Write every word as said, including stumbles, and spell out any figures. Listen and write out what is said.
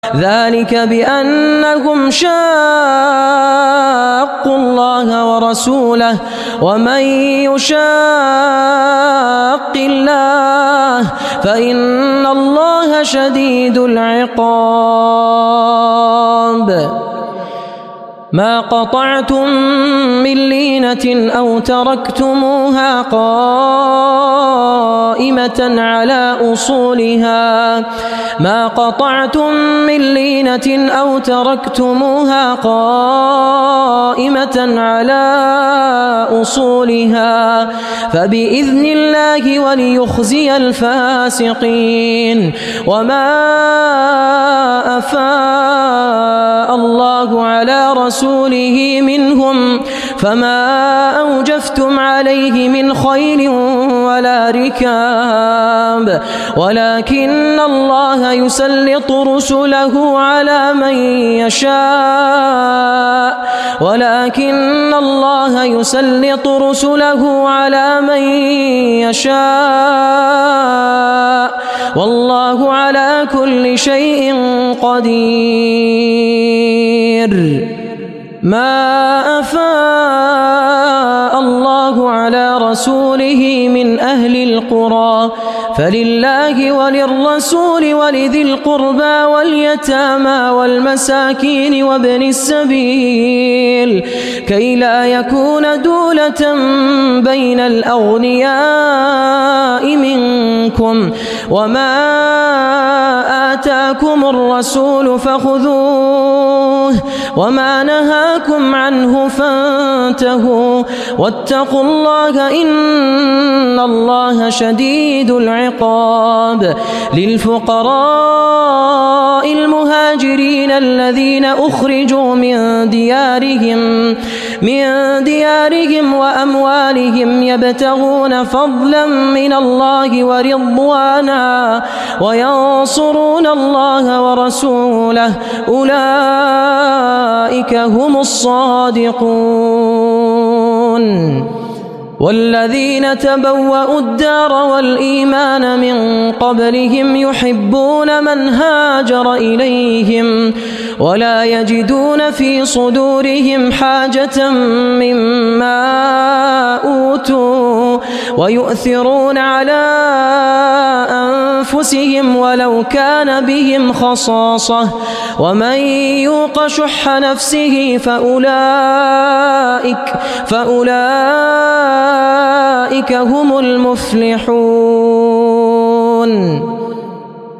ذلك بأنهم شاقوا الله ورسوله ومن يشاق الله فإن الله شديد العقاب ما قطعتم من لينة أو تركتموها قائمة على أصولها ما قطعتم من لينة أو تركتموها قائمة على أصولها فبإذن الله وليخزي الفاسقين وما أفاء الله على رسوله منهم فما أوجفتم عليه من خيل ولا ركاب ولكن الله يسلط رسله على من يشاء ولكن الله يسلط رسله على من يشاء والله على كل شيء قدير ما أفاء الله على رسوله من أهل القرى فلله وللرسول ولذي القربى واليتامى والمساكين وابن السبيل كي لا يكون دولة بين الأغنياء منكم وما آتاكم الرسول فخذوه وما نهاكم عنه فانتهوا واتقوا الله إن الله شديد العقاب للفقراء المهاجرين الذين أخرجوا من ديارهم من ديارهم وأموالهم يبتغون فضلا من الله ورضوانا وينصرون الله ورسوله أولئك هم الصادقون والذين تبوأوا الدار والإيمان من قبلهم يحبون من هاجر إليهم ولا يجدون في صدورهم حاجة مما أوتوا ويؤثرون على أنفسهم ولو كان بهم خصاصة ومن يوق شح نفسه فأولئك فأولئك هم المفلحون.